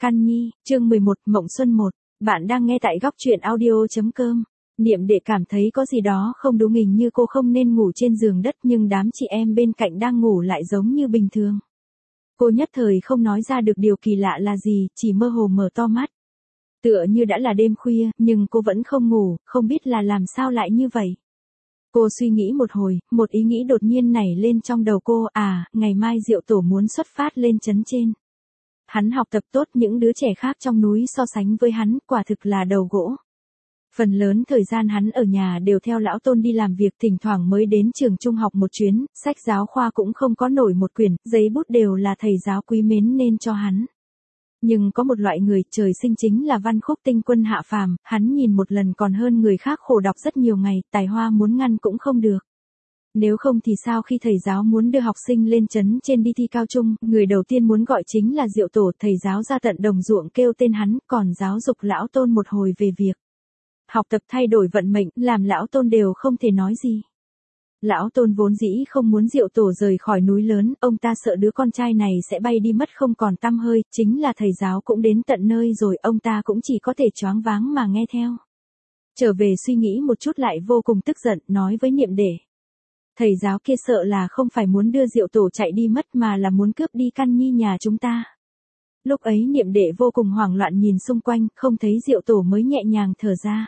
Can Nhi, chương 11, Mộng Xuân 1. Bạn đang nghe tại góc truyện audio.com. Niệm Đệ cảm thấy có gì đó không đúng, hình như cô không nên ngủ trên giường đất, nhưng đám chị em bên cạnh đang ngủ lại giống như bình thường. Cô nhất thời không nói ra được điều kỳ lạ là gì, chỉ mơ hồ mở to mắt. Tựa như đã là đêm khuya, nhưng cô vẫn không ngủ, không biết là làm sao lại như vậy. Cô suy nghĩ một hồi, một ý nghĩ đột nhiên nảy lên trong đầu cô, ngày mai Diệu Tổ muốn xuất phát lên trấn trên. Hắn học tập tốt, những đứa trẻ khác trong núi so sánh với hắn, quả thực là đầu gỗ. Phần lớn thời gian hắn ở nhà đều theo lão Tôn đi làm việc, thỉnh thoảng mới đến trường trung học một chuyến, sách giáo khoa cũng không có nổi một quyển, giấy bút đều là thầy giáo quý mến nên cho hắn. Nhưng có một loại người trời sinh chính là văn khúc tinh quân hạ phàm, hắn nhìn một lần còn hơn người khác khổ đọc rất nhiều ngày, tài hoa muốn ngăn cũng không được. Nếu không thì sao khi thầy giáo muốn đưa học sinh lên trấn trên đi thi cao trung, người đầu tiên muốn gọi chính là Diệu Tổ, thầy giáo ra tận đồng ruộng kêu tên hắn, còn giáo dục lão Tôn một hồi về việc học tập thay đổi vận mệnh, làm lão Tôn đều không thể nói gì. Lão Tôn vốn dĩ không muốn Diệu Tổ rời khỏi núi lớn, ông ta sợ đứa con trai này sẽ bay đi mất không còn tăm hơi, chính là thầy giáo cũng đến tận nơi rồi, ông ta cũng chỉ có thể choáng váng mà nghe theo. Trở về suy nghĩ một chút lại vô cùng tức giận, nói với Niệm Đệ. Thầy giáo kia sợ là không phải muốn đưa Diệu Tổ chạy đi mất mà là muốn cướp đi Can Nhi nhà chúng ta. Lúc ấy Niệm Đệ vô cùng hoảng loạn nhìn xung quanh, không thấy Diệu Tổ mới nhẹ nhàng thở ra.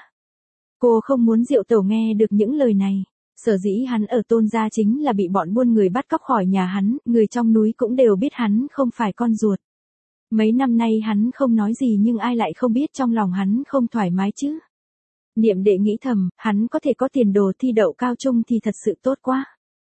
Cô không muốn Diệu Tổ nghe được những lời này. Sở dĩ hắn ở Tôn gia chính là bị bọn buôn người bắt cóc khỏi nhà hắn, người trong núi cũng đều biết hắn không phải con ruột. Mấy năm nay hắn không nói gì nhưng ai lại không biết trong lòng hắn không thoải mái chứ. Niệm Đệ nghĩ thầm, hắn có thể có tiền đồ thi đậu cao trung thì thật sự tốt quá.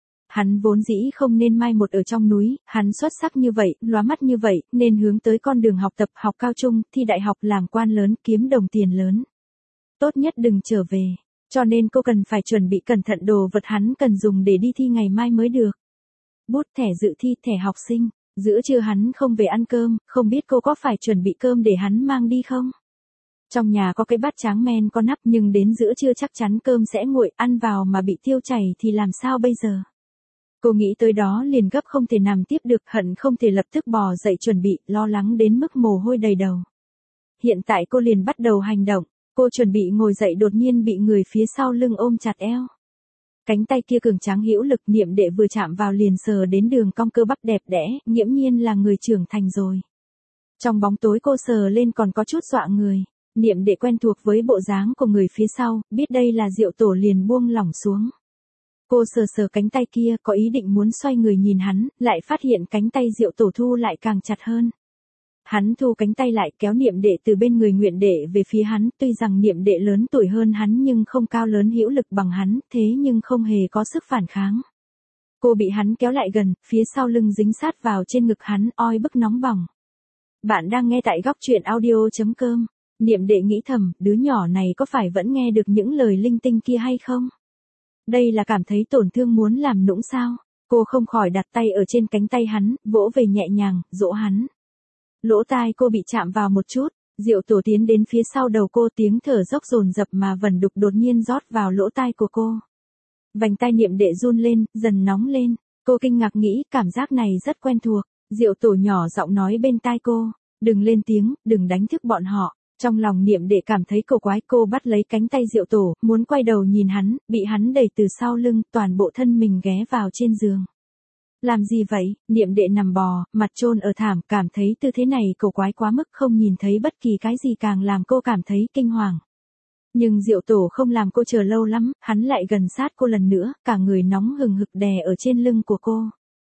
Hắn vốn dĩ không nên mai một ở trong núi, hắn xuất sắc như vậy, lóa mắt như vậy, nên hướng tới con đường học tập, học cao trung, thi đại học, làm quan lớn, kiếm đồng tiền lớn. Tốt nhất đừng trở về. Cho nên cô cần phải chuẩn bị cẩn thận đồ vật hắn cần dùng để đi thi ngày mai mới được. Bút, thẻ dự thi, thẻ học sinh. Giữa trưa hắn không về ăn cơm, không biết cô có phải chuẩn bị cơm để hắn mang đi không? Trong nhà có cái bát tráng men có nắp, nhưng đến giữa trưa chắc chắn cơm sẽ nguội, ăn vào mà bị tiêu chảy thì làm sao bây giờ? Cô nghĩ tới đó liền gấp không thể nằm tiếp được, hận không thể lập tức bò dậy chuẩn bị, lo lắng đến mức mồ hôi đầy đầu. Hiện tại cô liền bắt đầu hành động. Cô chuẩn bị ngồi dậy đột nhiên bị người phía sau lưng ôm chặt eo. Cánh tay kia cường tráng hữu lực, Niệm Đệ vừa chạm vào liền sờ đến đường cong cơ bắp đẹp đẽ, nghiễm nhiên là người trưởng thành rồi. Trong bóng tối cô sờ lên còn có chút dọa người. Niệm Đệ quen thuộc với bộ dáng của người phía sau, biết đây là Diệu Tổ liền buông lỏng xuống. Cô sờ sờ cánh tay kia, có ý định muốn xoay người nhìn hắn, lại phát hiện cánh tay Diệu Tổ thu lại càng chặt hơn. Hắn thu cánh tay lại, kéo Niệm Đệ từ bên người Nguyện Đệ về phía hắn, tuy rằng Niệm Đệ lớn tuổi hơn hắn nhưng không cao lớn hữu lực bằng hắn, thế nhưng không hề có sức phản kháng. Cô bị hắn kéo lại gần, phía sau lưng dính sát vào trên ngực hắn, oi bức nóng bỏng. Bạn đang nghe tại góc truyện audio.com. Niệm Đệ nghĩ thầm, đứa nhỏ này có phải vẫn nghe được những lời linh tinh kia hay không? Đây là cảm thấy tổn thương muốn làm nũng sao? Cô không khỏi đặt tay ở trên cánh tay hắn, vỗ về nhẹ nhàng, dỗ hắn. Lỗ tai cô bị chạm vào một chút, Diệu Tổ tiến đến phía sau đầu cô, tiếng thở dốc dồn dập mà vẩn đục đột nhiên rót vào lỗ tai của cô. Vành tai Niệm Đệ run lên, dần nóng lên, cô kinh ngạc nghĩ cảm giác này rất quen thuộc. Diệu Tổ nhỏ giọng nói bên tai cô, đừng lên tiếng, đừng đánh thức bọn họ. Trong lòng Niệm Đệ cảm thấy cổ quái, cô bắt lấy cánh tay Diệu Tổ, muốn quay đầu nhìn hắn, bị hắn đẩy từ sau lưng, toàn bộ thân mình ghé vào trên giường. Làm gì vậy? Niệm Đệ nằm bò, mặt chôn ở thảm, cảm thấy tư thế này cổ quái quá mức, không nhìn thấy bất kỳ cái gì càng làm cô cảm thấy kinh hoàng. Nhưng Diệu Tổ không làm cô chờ lâu lắm, hắn lại gần sát cô lần nữa, cả người nóng hừng hực đè ở trên lưng của cô.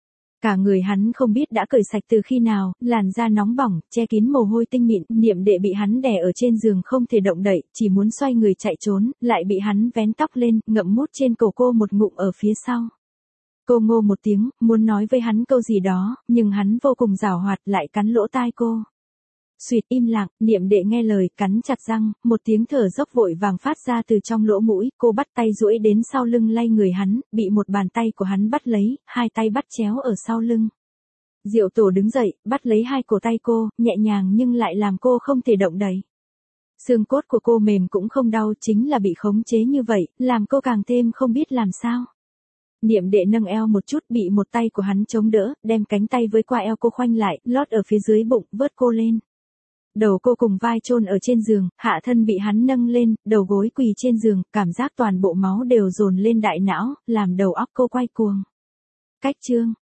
Cả người hắn không biết đã cởi sạch từ khi nào, làn da nóng bỏng, che kín mồ hôi tinh mịn, Niệm Đệ bị hắn đè ở trên giường không thể động đậy, chỉ muốn xoay người chạy trốn, lại bị hắn vén tóc lên, ngậm mút trên cổ cô một ngụm ở phía sau. Cô ngô một tiếng, muốn nói với hắn câu gì đó, nhưng hắn vô cùng giảo hoạt lại cắn lỗ tai cô. Xuyệt, im lặng, Niệm Đệ nghe lời, cắn chặt răng, một tiếng thở dốc vội vàng phát ra từ trong lỗ mũi, cô bắt tay duỗi đến sau lưng lay người hắn, bị một bàn tay của hắn bắt lấy, hai tay bắt chéo ở sau lưng. Diệu Tổ đứng dậy, bắt lấy hai cổ tay cô, nhẹ nhàng nhưng lại làm cô không thể động đậy. Xương cốt của cô mềm cũng không đau, chính là bị khống chế như vậy, làm cô càng thêm không biết làm sao. Niệm Đệ nâng eo một chút, bị một tay của hắn chống đỡ, đem cánh tay với qua eo cô khoanh lại, lót ở phía dưới bụng, vớt cô lên. Đầu cô cùng vai chôn ở trên giường, hạ thân bị hắn nâng lên, đầu gối quỳ trên giường, cảm giác toàn bộ máu đều dồn lên đại não, làm đầu óc cô quay cuồng. Cách chương